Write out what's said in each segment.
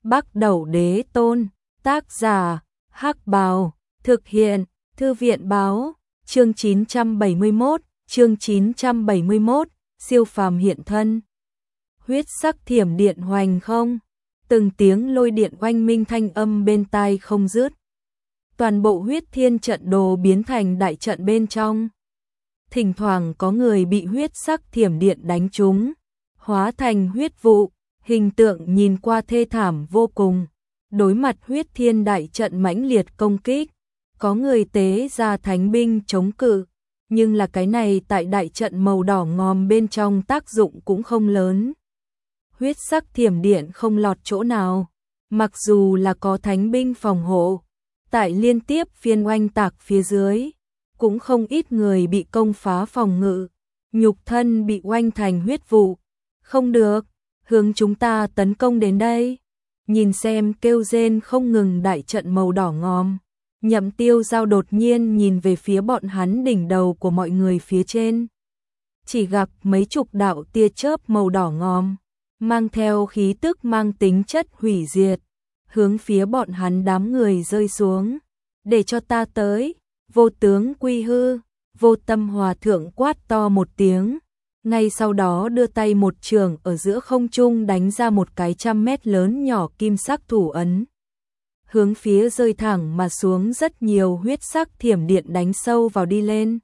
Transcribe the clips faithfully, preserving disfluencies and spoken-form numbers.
Bắc Đẩu Đế Tôn, tác giả, Hắc Bào, thực hiện, Thư viện báo, chương chín trăm bảy mươi mốt, chương chín trăm bảy mươi mốt, siêu phàm hiện thân. Huyết sắc thiểm điện hoành không, từng tiếng lôi điện oanh minh thanh âm bên tai không dứt. Toàn bộ huyết thiên trận đồ biến thành đại trận bên trong. Thỉnh thoảng có người bị huyết sắc thiểm điện đánh trúng, hóa thành huyết vụ, hình tượng nhìn qua thê thảm vô cùng. Đối mặt huyết thiên đại trận mãnh liệt công kích, có người tế ra thánh binh chống cự, nhưng là cái này tại đại trận màu đỏ ngòm bên trong tác dụng cũng không lớn. Huyết sắc thiểm điện không lọt chỗ nào, mặc dù là có thánh binh phòng hộ, tại liên tiếp phiên oanh tạc phía dưới, cũng không ít người bị công phá phòng ngự, nhục thân bị oanh thành huyết vụ. Không được, hướng chúng ta tấn công đến đây. Nhìn xem kêu rên không ngừng đại trận màu đỏ ngòm, Nhậm Tiêu Giao đột nhiên nhìn về phía bọn hắn đỉnh đầu của mọi người phía trên. Chỉ gặp mấy chục đạo tia chớp màu đỏ ngòm, mang theo khí tức mang tính chất hủy diệt, hướng phía bọn hắn đám người rơi xuống. Để cho ta tới, Vô Tướng Quy Hư, Vô Tâm Hòa Thượng quát to một tiếng. Ngay sau đó đưa tay một trường ở giữa không trung đánh ra một cái trăm mét lớn nhỏ kim sắc thủ ấn. Hướng phía rơi thẳng mà xuống rất nhiều huyết sắc thiểm điện đánh sâu vào đi lên.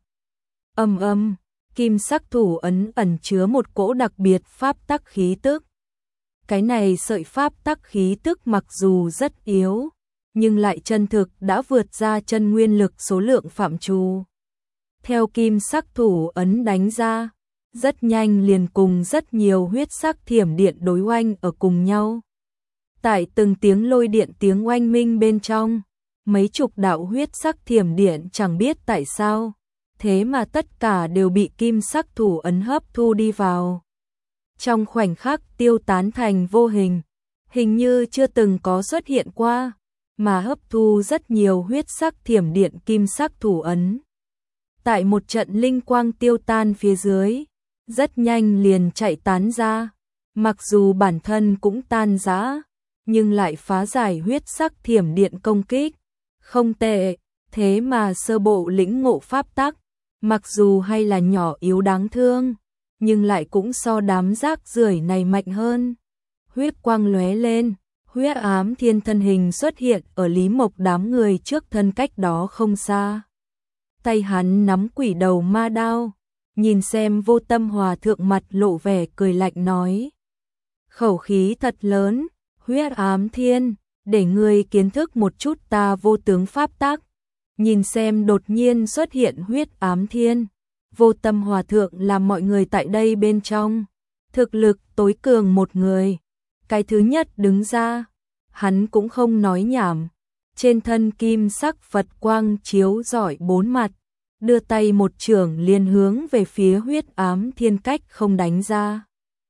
Âm âm, kim sắc thủ ấn ẩn chứa một cỗ đặc biệt pháp tắc khí tức. Cái này sợi pháp tắc khí tức mặc dù rất yếu, nhưng lại chân thực đã vượt ra chân nguyên lực số lượng phạm trù. Theo kim sắc thủ ấn đánh ra, rất nhanh liền cùng rất nhiều huyết sắc thiểm điện đối oanh ở cùng nhau. Tại từng tiếng lôi điện tiếng oanh minh bên trong, mấy chục đạo huyết sắc thiểm điện chẳng biết tại sao, thế mà tất cả đều bị kim sắc thủ ấn hấp thu đi vào. Trong khoảnh khắc tiêu tán thành vô hình, hình như chưa từng có xuất hiện qua, mà hấp thu rất nhiều huyết sắc thiểm điện kim sắc thủ ấn. Tại một trận linh quang tiêu tan phía dưới, rất nhanh liền chạy tán ra, mặc dù bản thân cũng tan rã, nhưng lại phá giải huyết sắc thiểm điện công kích. Không tệ, thế mà sơ bộ lĩnh ngộ pháp tắc, mặc dù hay là nhỏ yếu đáng thương, nhưng lại cũng so đám rác rưởi này mạnh hơn. Huyết quang lóe lên, Huyết Ám Thiên thân hình xuất hiện ở Lý Mộc đám người trước thân cách đó không xa. Tay hắn nắm quỷ đầu ma đao, nhìn xem Vô Tâm Hòa Thượng mặt lộ vẻ cười lạnh nói. Khẩu khí thật lớn, Huyết Ám Thiên, để ngươi kiến thức một chút ta vô tướng pháp tắc. Nhìn xem đột nhiên xuất hiện Huyết Ám Thiên, Vô Tâm Hòa Thượng làm mọi người tại đây bên trong thực lực tối cường một người. Cái thứ nhất đứng ra, hắn cũng không nói nhảm, trên thân kim sắc Phật quang chiếu rọi bốn mặt, đưa tay một chưởng liền hướng về phía Huyết Ám Thiên cách không đánh ra.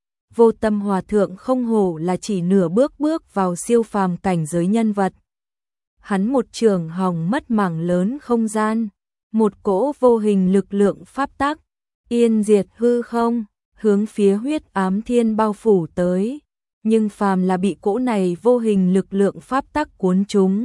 Vô Tâm Hòa Thượng không hổ là chỉ nửa bước bước vào siêu phàm cảnh giới nhân vật. Hắn một chưởng hòng mất mảng lớn không gian, một cỗ vô hình lực lượng pháp tắc, yên diệt hư không, hướng phía Huyết Ám Thiên bao phủ tới. Nhưng phàm là bị cỗ này vô hình lực lượng pháp tắc cuốn chúng,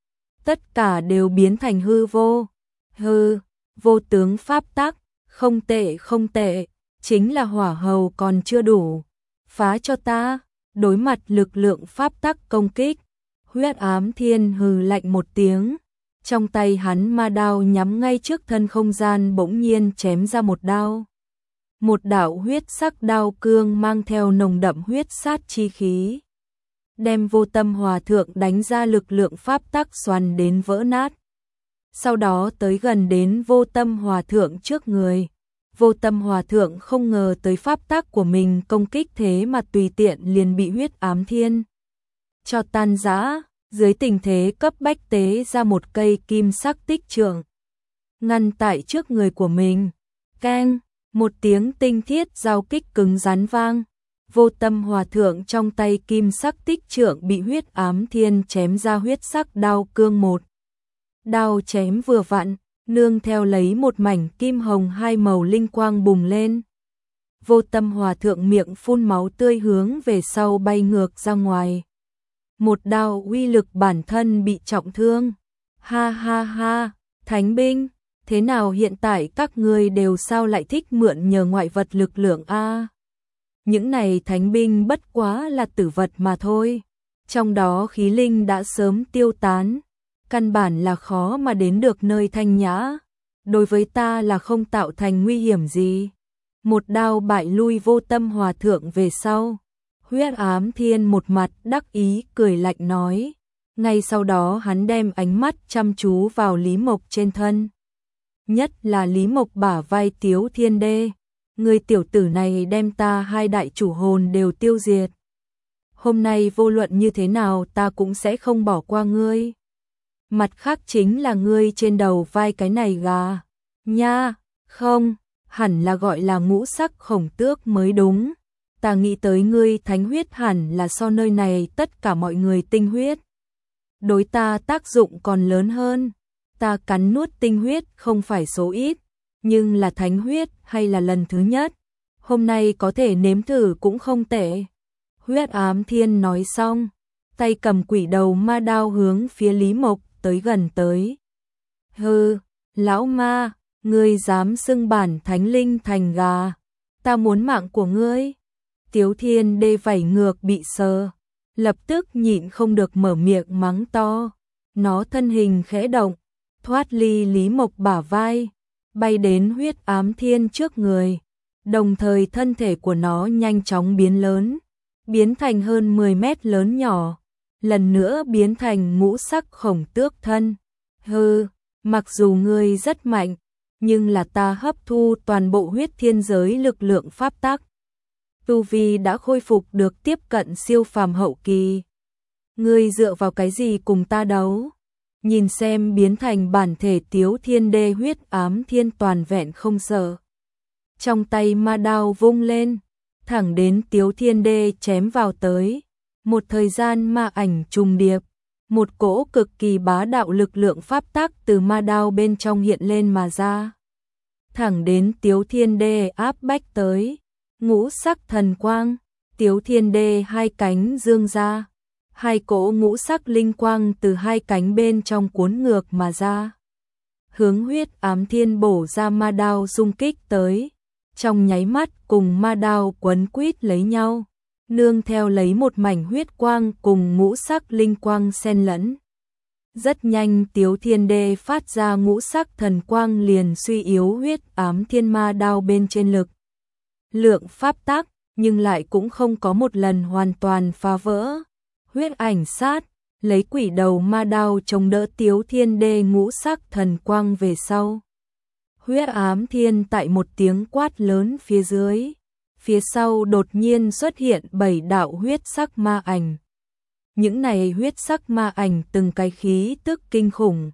tất cả đều biến thành hư vô. Hư, vô tướng pháp tắc, không tệ không tệ, chính là hỏa hầu còn chưa đủ. Phá cho ta, đối mặt lực lượng pháp tắc công kích, Huyết Ám Thiên hừ lạnh một tiếng, trong tay hắn ma đao nhắm ngay trước thân không gian bỗng nhiên chém ra một đao. Một đạo huyết sắc đao cương mang theo nồng đậm huyết sát chi khí, đem Vô Tâm Hòa Thượng đánh ra lực lượng pháp tắc xoắn đến vỡ nát. Sau đó tới gần đến Vô Tâm Hòa Thượng trước người. Vô Tâm Hòa Thượng không ngờ tới pháp tắc của mình công kích thế mà tùy tiện liền bị Huyết Ám Thiên cho tan rã, dưới tình thế cấp bách tế ra một cây kim sắc tích trượng, ngăn tại trước người của mình. Keng, một tiếng tinh thiết giao kích cứng rắn vang. Vô Tâm Hòa Thượng trong tay kim sắc tích trượng bị Huyết Ám Thiên chém ra huyết sắc đao cương một. Đao chém vừa vặn, nương theo lấy một mảnh kim hồng hai màu linh quang bùng lên. Vô Tâm Hòa Thượng miệng phun máu tươi hướng về sau bay ngược ra ngoài. một đao uy lực bản thân bị trọng thương. Ha ha ha, thánh binh, thế nào hiện tại các ngươi đều sao lại thích mượn nhờ ngoại vật lực lượng a? Những này thánh binh bất quá là tử vật mà thôi, trong đó khí linh đã sớm tiêu tán, căn bản là khó mà đến được nơi thanh nhã, đối với ta là không tạo thành nguy hiểm gì. Một đao bại lui Vô Tâm Hòa thượng về sau, Huyết Ám Thiên một mặt đắc ý cười lạnh nói, ngay sau đó hắn đem ánh mắt chăm chú vào Lý Mộc trên thân. Nhất là Lý Mộc bả vai Tiếu Thiên Đê, người tiểu tử này đem ta hai đại chủ hồn đều tiêu diệt. Hôm nay vô luận như thế nào ta cũng sẽ không bỏ qua ngươi. Mặt khác chính là ngươi trên đầu vai cái này gà. Nha, không, hẳn là gọi là ngũ sắc khổng tước mới đúng. Ta nghĩ tới ngươi thánh huyết hẳn là so nơi này tất cả mọi người tinh huyết. Đối ta tác dụng còn lớn hơn. Ta cắn nuốt tinh huyết không phải số ít, nhưng là thánh huyết hay là lần thứ nhất. Hôm nay có thể nếm thử cũng không tệ. Huyết Ám Thiên nói xong, tay cầm quỷ đầu ma đao hướng phía Lý Mộc tới gần tới. Hừ, lão ma, ngươi dám xưng bản thánh linh thành gà, ta muốn mạng của ngươi. Tiếu Thiên Đê vảy ngược bị sờ, lập tức nhịn không được mở miệng mắng to. Nó thân hình khẽ động, thoát ly Lý Mộc bả vai, bay đến Huyết Ám Thiên trước người, đồng thời thân thể của nó nhanh chóng biến lớn, biến thành hơn mười mét lớn nhỏ, lần nữa biến thành ngũ sắc khổng tước thân. Hừ, mặc dù ngươi rất mạnh, nhưng là ta hấp thu toàn bộ huyết thiên giới lực lượng pháp tắc. Tu vi đã khôi phục được tiếp cận siêu phàm hậu kỳ. Ngươi dựa vào cái gì cùng ta đấu? Nhìn xem biến thành bản thể Tiếu Thiên Đê Huyết Ám Thiên toàn vẹn không sợ. Trong tay ma đao vung lên, thẳng đến Tiếu Thiên Đê chém vào tới. Một thời gian ma ảnh trùng điệp, một cỗ cực kỳ bá đạo lực lượng pháp tắc từ ma đao bên trong hiện lên mà ra. Thẳng đến Tiếu Thiên Đê áp bách tới, ngũ sắc thần quang, Tiếu Thiên Đê hai cánh dương ra, hai cỗ ngũ sắc linh quang từ hai cánh bên trong cuốn ngược mà ra. Hướng Huyết Ám Thiên bổ ra ma đao xung kích tới, trong nháy mắt cùng ma đao quấn quýt lấy nhau, nương theo lấy một mảnh huyết quang cùng ngũ sắc linh quang xen lẫn. Rất nhanh Tiếu Thiên Đê phát ra ngũ sắc thần quang liền suy yếu Huyết Ám Thiên ma đao bên trên lực lượng pháp tắc, nhưng lại cũng không có một lần hoàn toàn phá vỡ. Huyết ảnh sát, lấy quỷ đầu ma đao chống đỡ Tiếu Thiên Đê ngũ sắc thần quang về sau. Huyết Ám Thiên tại một tiếng quát lớn phía dưới, phía sau đột nhiên xuất hiện bảy đạo huyết sắc ma ảnh. Những này huyết sắc ma ảnh từng cái khí tức kinh khủng,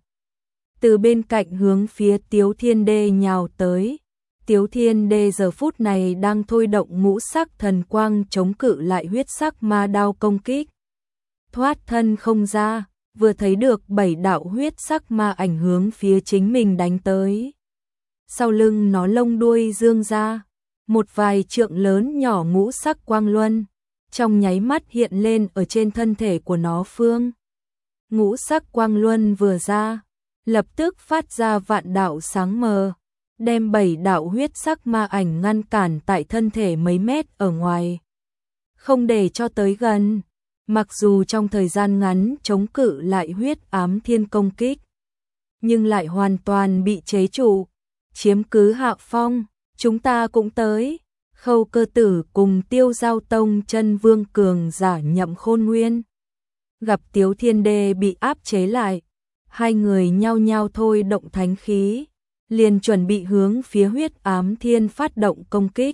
từ bên cạnh hướng phía Tiếu Thiên Đê nhào tới. Tiếu Thiên Đê giờ phút này đang thôi động ngũ sắc thần quang chống cự lại huyết sắc ma đao công kích. Thoát thân không ra, vừa thấy được bảy đạo huyết sắc ma ảnh hướng phía chính mình đánh tới. Sau lưng nó lông đuôi dương ra, một vài trượng lớn nhỏ ngũ sắc quang luân, trong nháy mắt hiện lên ở trên thân thể của nó phương. Ngũ sắc quang luân vừa ra, lập tức phát ra vạn đạo sáng mờ, đem bảy đạo huyết sắc ma ảnh ngăn cản tại thân thể mấy mét ở ngoài, không để cho tới gần. Mặc dù trong thời gian ngắn chống cự lại Huyết Ám Thiên công kích, nhưng lại hoàn toàn bị chế trụ, chiếm cứ hạ phong. Chúng ta cũng tới. Khâu Cơ Tử cùng Tiêu Giao Tông chân vương cường giả Nhậm Khôn Nguyên gặp Tiếu Thiên Đê bị áp chế lại, hai người nhao nhao thôi động thánh khí, liền chuẩn bị hướng phía Huyết Ám Thiên phát động công kích.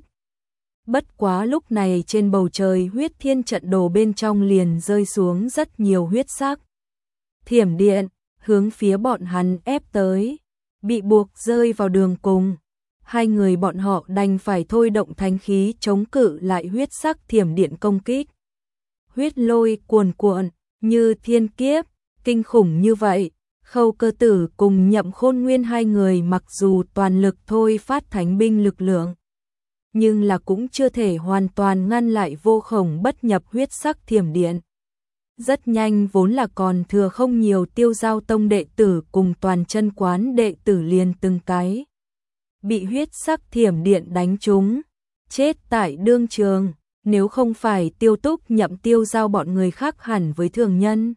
Bất quá lúc này trên bầu trời huyết thiên trận đồ bên trong liền rơi xuống rất nhiều huyết sắc thiểm điện, hướng phía bọn hắn ép tới, bị buộc rơi vào đường cùng. Hai người bọn họ đành phải thôi động thánh khí chống cự lại huyết sắc thiểm điện công kích. Huyết lôi cuồn cuộn, như thiên kiếp, kinh khủng như vậy. Khâu Cơ Tử cùng Nhậm Khôn Nguyên hai người mặc dù toàn lực thôi phát thánh binh lực lượng, nhưng là cũng chưa thể hoàn toàn ngăn lại vô khổng bất nhập huyết sắc thiểm điện. Rất nhanh vốn là còn thừa không nhiều Tiêu Giao Tông đệ tử cùng toàn chân quán đệ tử liền từng cái bị huyết sắc thiểm điện đánh trúng, chết tại đương trường, nếu không phải Tiêu Túc Nhậm Tiêu Giao bọn người khác hẳn với thường nhân.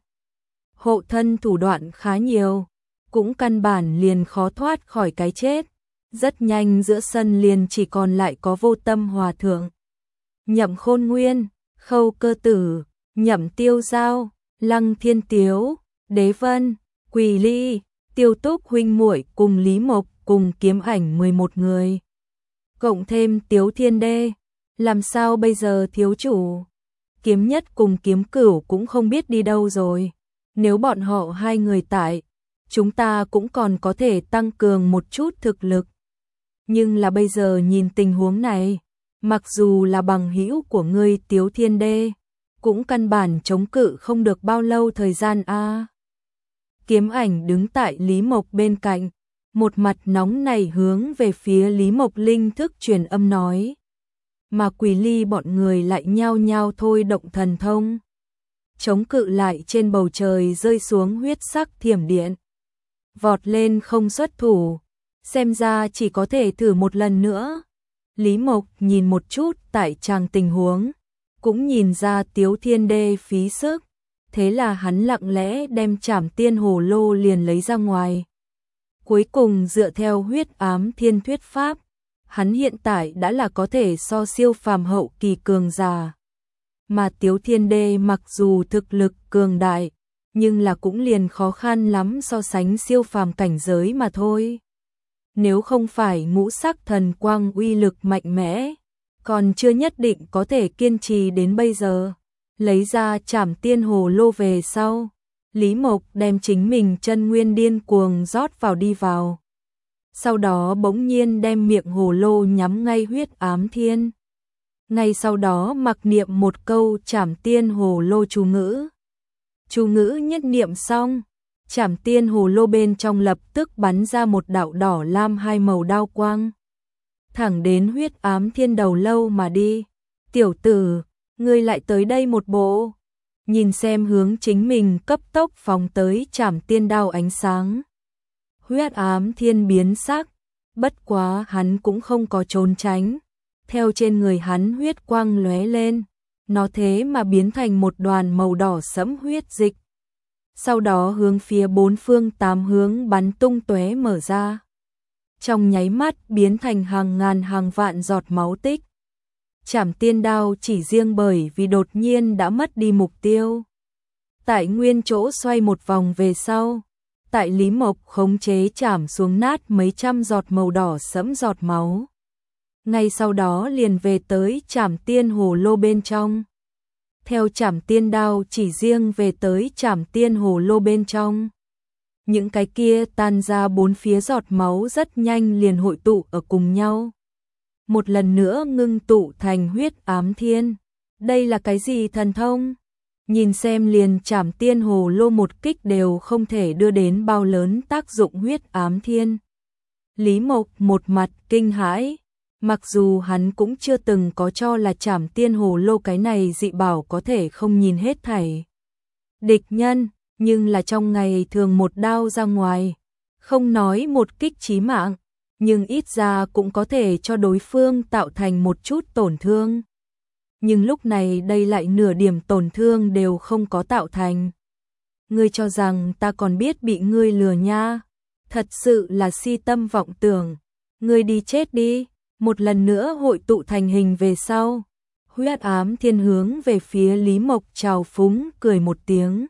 Hộ thân thủ đoạn khá nhiều, cũng căn bản liền khó thoát khỏi cái chết. Rất nhanh giữa sân liền chỉ còn lại có Vô Tâm Hòa Thượng, Nhậm Khôn Nguyên, Khâu Cơ Tử, Nhậm Tiêu Giao, Lăng Thiên Tiếu, Đế Vân, Quỳ Ly, Tiêu Túc huynh muội cùng Lý Mộc cùng Kiếm Ảnh mười một người. Cộng thêm Tiếu Thiên Đê, làm sao bây giờ thiếu chủ? Kiếm Nhất cùng Kiếm Cửu cũng không biết đi đâu rồi. Nếu bọn họ hai người tại, chúng ta cũng còn có thể tăng cường một chút thực lực. Nhưng là bây giờ nhìn tình huống này, mặc dù là bằng hữu của ngươi Tiếu Thiên Đê, cũng căn bản chống cự không được bao lâu thời gian a. À. Kiếm Ảnh đứng tại Lý Mộc bên cạnh, một mặt nóng này hướng về phía Lý Mộc linh thức truyền âm nói. Mà Quỳ Ly bọn người lại nhao nhao thôi động thần thông, chống cự lại trên bầu trời rơi xuống huyết sắc thiểm điện. Vọt lên không xuất thủ, xem ra chỉ có thể thử một lần nữa. Lý Mộc nhìn một chút tại tràng tình huống, cũng nhìn ra Tiếu Thiên Đê phí sức, thế là hắn lặng lẽ đem Trảm Tiên Hồ Lô liền lấy ra ngoài. Cuối cùng dựa theo huyết ám thiên thuyết pháp, hắn hiện tại đã là có thể so siêu phàm hậu kỳ cường giả. Mà Tiếu Thiên Đê mặc dù thực lực cường đại, nhưng là cũng liền khó khăn lắm so sánh siêu phàm cảnh giới mà thôi. Nếu không phải ngũ sắc thần quang uy lực mạnh mẽ, còn chưa nhất định có thể kiên trì đến bây giờ. Lấy ra Trảm Tiên Hồ Lô về sau, Lý Mộc đem chính mình chân nguyên điên cuồng rót vào đi vào. Sau đó bỗng nhiên đem miệng hồ lô nhắm ngay huyết ám thiên. Ngay sau đó mặc niệm một câu Trảm Tiên Hồ Lô chú ngữ. Chú ngữ nhất niệm xong, Trảm Tiên Hồ Lô bên trong lập tức bắn ra một đạo đỏ lam hai màu đao quang. Thẳng đến huyết ám thiên đầu lâu mà đi. Tiểu tử, ngươi lại tới đây một bộ. Nhìn xem hướng chính mình cấp tốc phóng tới Trảm Tiên đao ánh sáng. Huyết ám thiên biến sắc, bất quá hắn cũng không có trốn tránh. Theo trên người hắn huyết quang lóe lên, nó thế mà biến thành một đoàn màu đỏ sẫm huyết dịch. Sau đó hướng phía bốn phương tám hướng bắn tung tóe mở ra. Trong nháy mắt biến thành hàng ngàn hàng vạn giọt máu tích. Trảm Tiên đao chỉ riêng bởi vì đột nhiên đã mất đi mục tiêu. Tại nguyên chỗ xoay một vòng về sau, tại Lý Mộc khống chế chảm xuống nát mấy trăm giọt màu đỏ sẫm giọt máu. Ngay sau đó liền về tới Trảm Tiên Hồ Lô bên trong. Theo Trảm Tiên đao chỉ riêng về tới Trảm Tiên Hồ Lô bên trong. Những cái kia tan ra bốn phía giọt máu rất nhanh liền hội tụ ở cùng nhau. Một lần nữa ngưng tụ thành huyết ám thiên. Đây là cái gì thần thông? Nhìn xem liền Trảm Tiên Hồ Lô một kích đều không thể đưa đến bao lớn tác dụng huyết ám thiên. Lý Mộc một mặt kinh hãi, mặc dù hắn cũng chưa từng có cho là Trảm Tiên Hồ Lô cái này dị bảo có thể không nhìn hết thảy địch nhân, nhưng là trong ngày thường một đao ra ngoài, không nói một kích chí mạng, nhưng ít ra cũng có thể cho đối phương tạo thành một chút tổn thương. Nhưng lúc này đây lại nửa điểm tổn thương đều không có tạo thành. Ngươi cho rằng ta còn biết bị ngươi lừa nha? Thật sự là si tâm vọng tưởng. Ngươi đi chết đi. Một lần nữa hội tụ thành hình về sau. Huyết ám thiên hướng về phía Lý Mộc trào phúng cười một tiếng.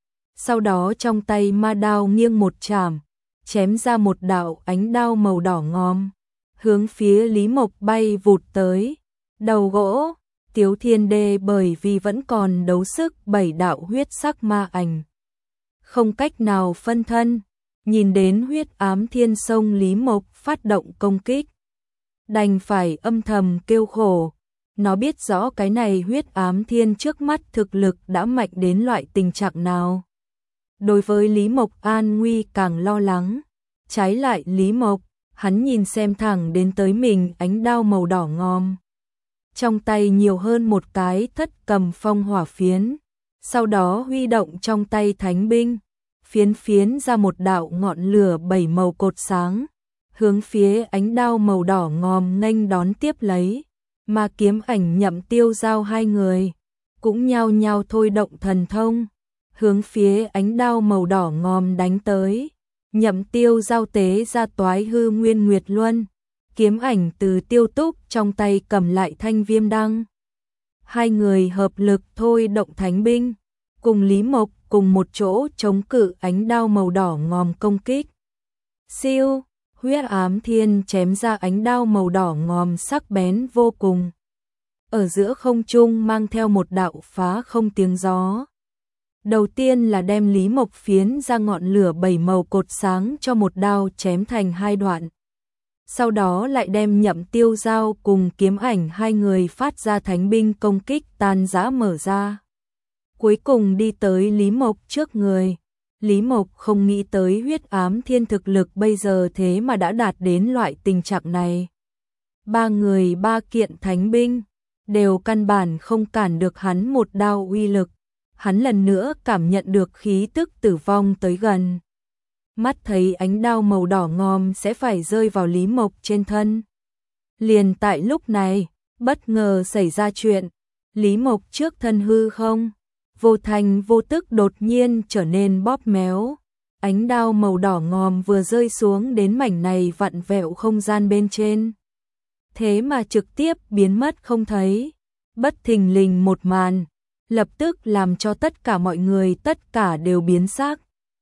Sau đó trong tay ma đao nghiêng một chảm, chém ra một đạo ánh đao màu đỏ ngòm, hướng phía Lý Mộc bay vụt tới. Đầu gỗ, Tiếu Thiên Đê bởi vì vẫn còn đấu sức bảy đạo huyết sắc ma ảnh, không cách nào phân thân, nhìn đến huyết ám thiên sông Lý Mộc phát động công kích, đành phải âm thầm kêu khổ. Nó biết rõ cái này huyết ám thiên trước mắt thực lực đã mạnh đến loại tình trạng nào. Đối với Lý Mộc an nguy càng lo lắng. Trái lại Lý Mộc, hắn nhìn xem thẳng đến tới mình ánh đao màu đỏ ngòm. Trong tay nhiều hơn một cái thất cầm phong hỏa phiến. sau đó huy động trong tay thánh binh, phiến phiến ra một đạo ngọn lửa bảy màu cột sáng, hướng phía ánh đao màu đỏ ngòm nghênh đón tiếp lấy, mà Kiếm Ảnh Nhậm Tiêu Giao hai người cũng nhao nhao thôi động thần thông, hướng phía ánh đao màu đỏ ngòm đánh tới. Nhậm Tiêu Giao tế ra Toái Hư Nguyên Nguyệt Luân, Kiếm Ảnh từ Tiêu Túc trong tay cầm lại thanh viêm đăng. Hai người hợp lực thôi động thánh binh, cùng Lý Mộc cùng một chỗ chống cự ánh đao màu đỏ ngòm công kích. Siêu, huyết ám thiên chém ra ánh đao màu đỏ ngòm sắc bén vô cùng. Ở giữa không trung mang theo một đạo phá không tiếng gió. Đầu tiên là đem Lý Mộc phiến ra ngọn lửa bảy màu cột sáng cho một đao chém thành hai đoạn. Sau đó lại đem Nhậm Tiêu Giao cùng Kiếm Ảnh hai người phát ra thánh binh công kích tan rã mở ra. Cuối cùng đi tới Lý Mộc trước người. Lý Mộc không nghĩ tới huyết ám thiên thực lực bây giờ thế mà đã đạt đến loại tình trạng này. Ba người ba kiện thánh binh, đều căn bản không cản được hắn một đao uy lực. Hắn lần nữa cảm nhận được khí tức tử vong tới gần. Mắt thấy ánh đao màu đỏ ngòm sẽ phải rơi vào Lý Mộc trên thân. Liền tại lúc này, bất ngờ xảy ra chuyện. Lý Mộc trước thân hư không, vô thành vô tức đột nhiên trở nên bóp méo. Ánh đao màu đỏ ngòm vừa rơi xuống đến mảnh này vặn vẹo không gian bên trên. Thế mà trực tiếp biến mất không thấy. Bất thình lình một màn, lập tức làm cho tất cả mọi người tất cả đều biến sắc.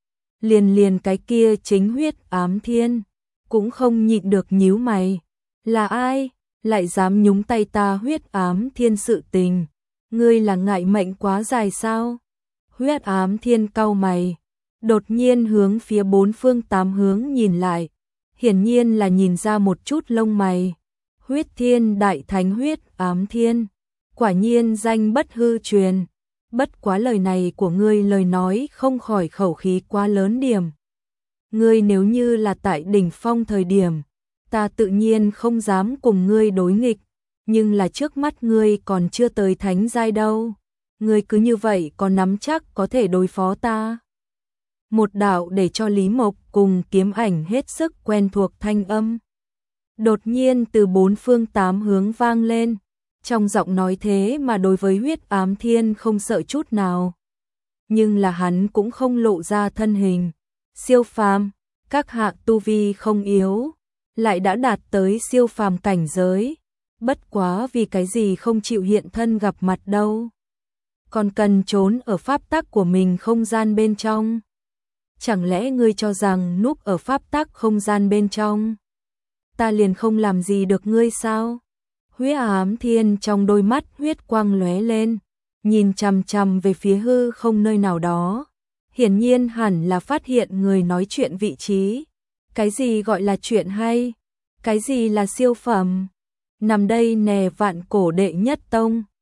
Liền liền cái kia chính huyết ám thiên, cũng không nhịn được nhíu mày. Là ai, lại dám nhúng tay ta huyết ám thiên sự tình? Ngươi là ngại mệnh quá dài sao? Huyết ám thiên cau mày, đột nhiên hướng phía bốn phương tám hướng nhìn lại. Hiển nhiên là nhìn ra một chút lông mày. Huyết thiên đại thánh huyết ám thiên, quả nhiên danh bất hư truyền. Bất quá lời này của ngươi lời nói không khỏi khẩu khí quá lớn điểm. Ngươi nếu như là tại đỉnh phong thời điểm, ta tự nhiên không dám cùng ngươi đối nghịch, nhưng là trước mắt ngươi còn chưa tới thánh giai đâu. Ngươi cứ như vậy có nắm chắc có thể đối phó ta? Một đạo để cho Lý Mộc cùng Kiếm Ảnh hết sức quen thuộc thanh âm. Đột nhiên từ bốn phương tám hướng vang lên. Trong giọng nói thế mà đối với huyết ám thiên không sợ chút nào. Nhưng là hắn cũng không lộ ra thân hình. Siêu phàm, các hạ tu vi không yếu, lại đã đạt tới siêu phàm cảnh giới. Bất quá vì cái gì không chịu hiện thân gặp mặt đâu. Còn cần trốn ở pháp tắc của mình không gian bên trong. Chẳng lẽ ngươi cho rằng núp ở pháp tắc không gian bên trong, ta liền không làm gì được ngươi sao? Huyết ám thiên trong đôi mắt huyết quang lóe lên, nhìn chằm chằm về phía hư không nơi nào đó. Hiển nhiên hẳn là phát hiện người nói chuyện vị trí. Cái gì gọi là chuyện hay? Cái gì là siêu phẩm? Nằm đây nè vạn cổ đệ nhất tông.